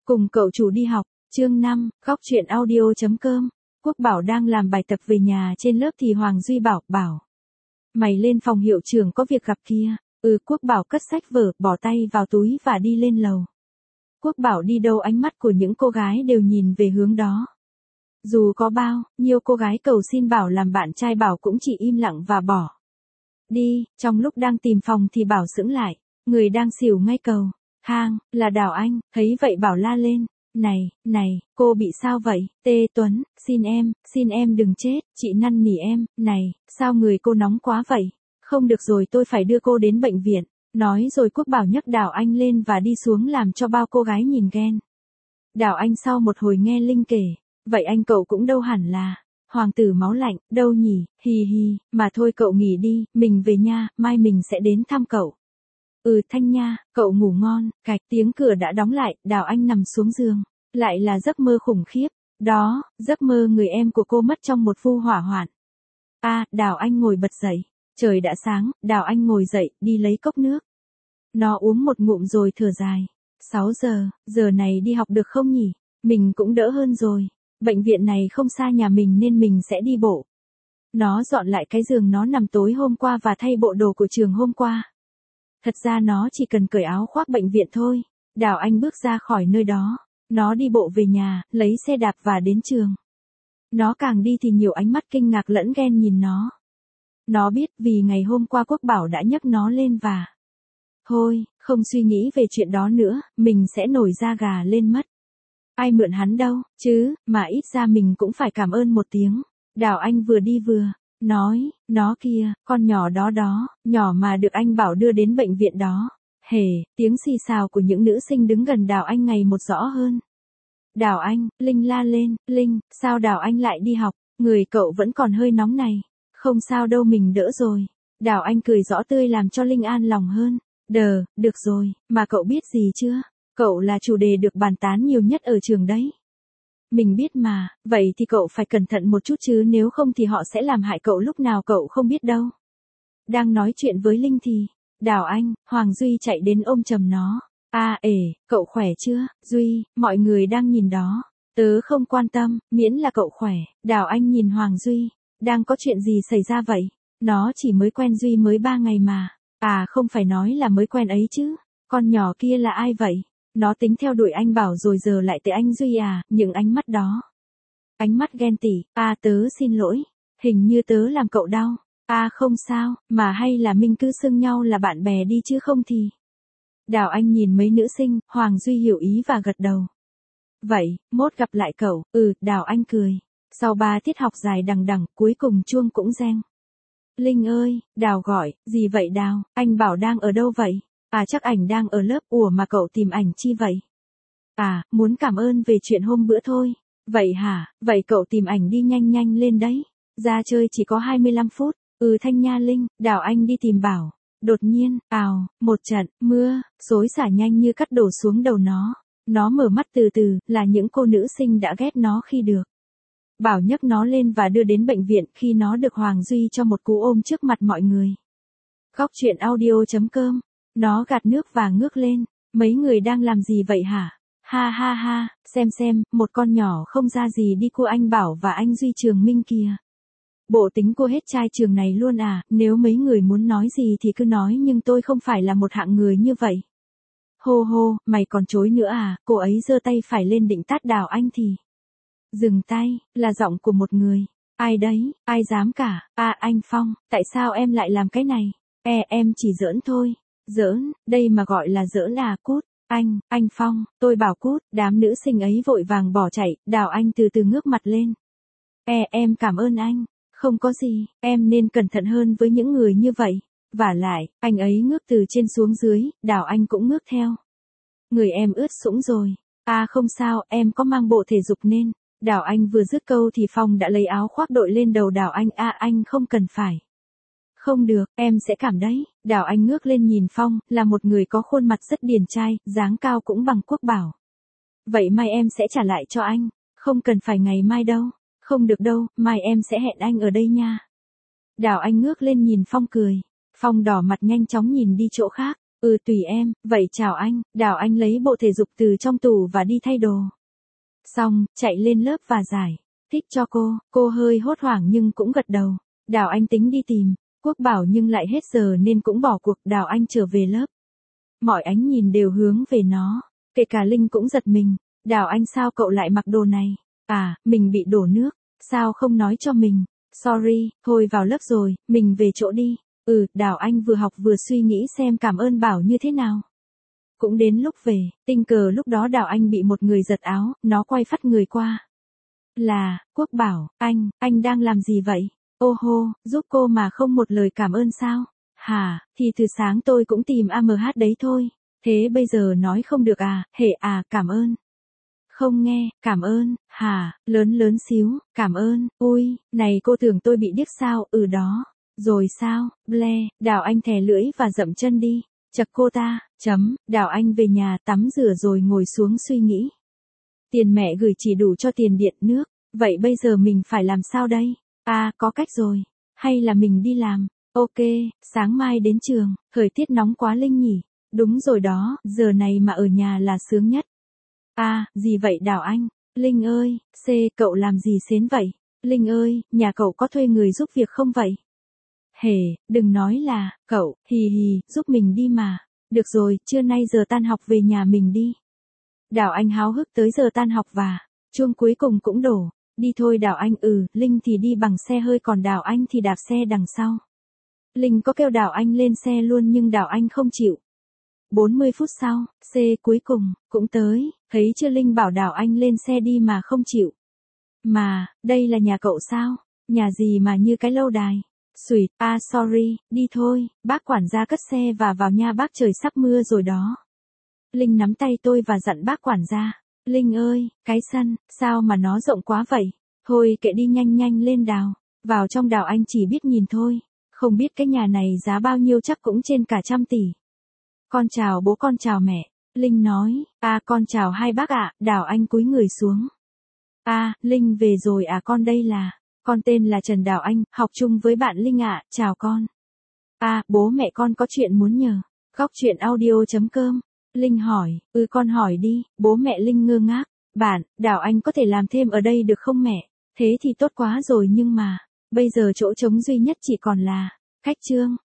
Cùng cậu chủ đi học, chương 5, góc chuyện audio.com. Quốc Bảo đang làm bài tập về nhà trên lớp thì Hoàng Duy bảo. Mày lên phòng hiệu trưởng có việc gặp kia. Quốc Bảo cất sách vở, bỏ tay vào túi và đi lên lầu. Quốc Bảo đi đâu ánh mắt của những cô gái đều nhìn về hướng đó. Dù có bao nhiêu cô gái cầu xin Bảo làm bạn trai Bảo cũng chỉ im lặng và bỏ đi. Trong lúc đang tìm phòng thì Bảo sững lại, người đang xỉu ngay cầu thang là Đào Anh. Thấy vậy Bảo la lên, này, cô bị sao vậy? Tê Tuấn, xin em đừng chết, chị năn nỉ em. Này, sao người cô nóng quá vậy? Không được rồi, tôi phải đưa cô đến bệnh viện. Nói rồi Quốc Bảo nhấc Đào Anh lên và đi xuống làm cho bao cô gái nhìn ghen. Đào Anh sau một hồi nghe Linh kể, vậy anh cậu cũng đâu hẳn là hoàng tử máu lạnh, đâu nhỉ, hi, mà thôi cậu nghỉ đi, mình về nha, mai mình sẽ đến thăm cậu. Thanh Nha, cậu ngủ ngon. Cạch, tiếng cửa đã đóng lại, Đào Anh nằm xuống giường. Lại là giấc mơ khủng khiếp. Đó, giấc mơ người em của cô mất trong một vụ hỏa hoạn. Đào Anh ngồi bật dậy. Trời đã sáng, Đào Anh ngồi dậy, đi lấy cốc nước. Nó uống một ngụm rồi thở dài. 6 giờ này đi học được không nhỉ? Mình cũng đỡ hơn rồi. Bệnh viện này không xa nhà mình nên mình sẽ đi bộ. Nó dọn lại cái giường nó nằm tối hôm qua và thay bộ đồ của trường hôm qua. Thật ra nó chỉ cần cởi áo khoác bệnh viện thôi. Đào Anh bước ra khỏi nơi đó. Nó đi bộ về nhà, lấy xe đạp và đến trường. Nó càng đi thì nhiều ánh mắt kinh ngạc lẫn ghen nhìn nó. Nó biết vì ngày hôm qua Quốc Bảo đã nhấc nó lên và... Thôi, không suy nghĩ về chuyện đó nữa, mình sẽ nổi da gà lên mất. Ai mượn hắn đâu, chứ, mà ít ra mình cũng phải cảm ơn một tiếng. Đào Anh vừa đi vừa nói, nó kia, con nhỏ đó, nhỏ mà được anh Bảo đưa đến bệnh viện đó. Tiếng xì xào của những nữ sinh đứng gần Đào Anh ngày một rõ hơn. Đào Anh, Linh la lên, Linh, sao Đào Anh lại đi học, người cậu vẫn còn hơi nóng này. Không sao đâu, mình đỡ rồi. Đào Anh cười rõ tươi làm cho Linh an lòng hơn. Được rồi, mà cậu biết gì chưa? Cậu là chủ đề được bàn tán nhiều nhất ở trường đấy. Mình biết mà, vậy thì cậu phải cẩn thận một chút chứ nếu không thì họ sẽ làm hại cậu lúc nào cậu không biết đâu. Đang nói chuyện với Linh thì, Đào Anh, Hoàng Duy chạy đến ôm chầm nó. Cậu khỏe chưa, Duy, mọi người đang nhìn đó. Tớ không quan tâm, miễn là cậu khỏe. Đào Anh nhìn Hoàng Duy, đang có chuyện gì xảy ra vậy? Nó chỉ mới quen Duy mới 3 ngày mà. Không phải nói là mới quen ấy chứ. Con nhỏ kia là ai vậy? Nó tính theo đuổi anh Bảo rồi giờ lại tới anh Duy những ánh mắt đó. Ánh mắt ghen tị. Tớ xin lỗi. Hình như tớ làm cậu đau. Không sao, mà hay là mình cứ xưng nhau là bạn bè đi chứ không thì. Đào Anh nhìn mấy nữ sinh, Hoàng Duy hiểu ý và gật đầu. Vậy, mốt gặp lại cậu. Đào Anh cười. Sau 3 tiết học dài đằng đẵng, cuối cùng chuông cũng reng. Linh ơi, Đào gọi, gì vậy Đào, anh Bảo đang ở đâu vậy? Chắc ảnh đang ở lớp. Mà cậu tìm ảnh chi vậy? Muốn cảm ơn về chuyện hôm bữa thôi. Vậy hả, vậy cậu tìm ảnh đi nhanh lên đấy. Ra chơi chỉ có 25 phút. Thanh Nha Linh, Đào Anh đi tìm Bảo. Đột nhiên, một trận mưa xối xả nhanh như cắt đổ xuống đầu nó. Nó mở mắt từ từ, là những cô nữ sinh đã ghét nó khi được Bảo nhấc nó lên và đưa đến bệnh viện khi nó được Hoàng Duy cho một cú ôm trước mặt mọi người. Góc chuyện audio.com. Nó gạt nước và ngước lên. Mấy người đang làm gì vậy hả? Ha, xem, một con nhỏ không ra gì đi cua anh Bảo và anh Duy Trường Minh kìa. Bộ tính cua hết trai trường này luôn nếu mấy người muốn nói gì thì cứ nói nhưng tôi không phải là một hạng người như vậy. Hô, mày còn chối nữa cô ấy giơ tay phải lên định tát Đào Anh thì... Dừng tay, là giọng của một người. Ai đấy, ai dám cả. Anh Phong, tại sao em lại làm cái này? Em chỉ giỡn thôi. Giỡn, đây mà gọi là giỡn cút. Anh Phong, tôi bảo cút. Đám nữ sinh ấy vội vàng bỏ chạy. Đào Anh từ từ ngước mặt lên. Em cảm ơn anh. Không có gì, em nên cẩn thận hơn với những người như vậy. Vả lại, anh ấy ngước từ trên xuống dưới, Đào Anh cũng ngước theo. Người em ướt sũng rồi. Không sao, em có mang bộ thể dục nên. Đào Anh vừa dứt câu thì Phong đã lấy áo khoác đội lên đầu Đào Anh. Anh không cần phải. Không được, em sẽ cảm đấy. Đào Anh ngước lên nhìn Phong, là một người có khuôn mặt rất điển trai, dáng cao cũng bằng Quốc Bảo. Vậy mai em sẽ trả lại cho anh. Không cần phải ngày mai đâu. Không được đâu, mai em sẽ hẹn anh ở đây nha. Đào Anh ngước lên nhìn Phong cười. Phong đỏ mặt nhanh chóng nhìn đi chỗ khác. Tùy em, vậy chào anh. Đào Anh lấy bộ thể dục từ trong tủ và đi thay đồ. Xong, chạy lên lớp và giải thích cho cô hơi hốt hoảng nhưng cũng gật đầu. Đào Anh tính đi tìm Quốc Bảo nhưng lại hết giờ nên cũng bỏ cuộc. Đào Anh trở về lớp. Mọi ánh nhìn đều hướng về nó, kể cả Linh cũng giật mình. Đào Anh sao cậu lại mặc đồ này? À, mình bị đổ nước, sao không nói cho mình? Sorry, thôi vào lớp rồi, mình về chỗ đi. Đào Anh vừa học vừa suy nghĩ xem cảm ơn Bảo như thế nào. Cũng đến lúc về, tình cờ lúc đó Đào Anh bị một người giật áo, nó quay phắt người qua. Là, Quốc Bảo, anh đang làm gì vậy? Ô hô, giúp cô mà không một lời cảm ơn sao? Hả, thì từ sáng tôi cũng tìm AMH đấy thôi. Thế bây giờ nói không được à, cảm ơn. Không nghe, cảm ơn, lớn xíu, cảm ơn, ui, này cô tưởng tôi bị điếc sao, đó. Rồi sao, ble, Đào Anh thè lưỡi và dậm chân đi. Chật cô ta, Đào Anh về nhà tắm rửa rồi ngồi xuống suy nghĩ. Tiền mẹ gửi chỉ đủ cho tiền điện nước, vậy bây giờ mình phải làm sao đây? Có cách rồi, hay là mình đi làm? Ok, sáng mai đến trường, thời tiết nóng quá Linh nhỉ? Đúng rồi đó, giờ này mà ở nhà là sướng nhất. Gì vậy Đào Anh? Linh ơi, cậu làm gì xến vậy? Linh ơi, nhà cậu có thuê người giúp việc không vậy? Đừng nói là, cậu, giúp mình đi mà. Được rồi, trưa nay giờ tan học về nhà mình đi. Đào Anh háo hức tới giờ tan học và chuông cuối cùng cũng đổ. Đi thôi Đào Anh. Linh thì đi bằng xe hơi còn Đào Anh thì đạp xe đằng sau. Linh có kêu Đào Anh lên xe luôn nhưng Đào Anh không chịu. 40 phút sau, cuối cùng cũng tới, thấy chưa Linh bảo Đào Anh lên xe đi mà không chịu. Mà, đây là nhà cậu sao? Nhà gì mà như cái lâu đài? Xuyệt, sorry, đi thôi, bác quản gia cất xe và vào nha bác trời sắp mưa rồi đó. Linh nắm tay tôi và dặn bác quản gia. Linh ơi, cái sân, sao mà nó rộng quá vậy? Thôi kệ đi nhanh lên Đào. Vào trong Đào Anh chỉ biết nhìn thôi. Không biết cái nhà này giá bao nhiêu chắc cũng trên cả 100 tỷ. Con chào bố con chào mẹ. Linh nói, con chào hai bác ạ. Đào Anh cúi người xuống. Linh về rồi con đây là. Con tên là Trần Đào Anh, học chung với bạn Linh ạ, chào con. Bố mẹ con có chuyện muốn nhờ. Góc chuyện audio.com. Linh hỏi, con hỏi đi, bố mẹ Linh ngơ ngác. Bạn, Đào Anh có thể làm thêm ở đây được không mẹ? Thế thì tốt quá rồi nhưng mà, bây giờ chỗ trống duy nhất chỉ còn là, khách trương.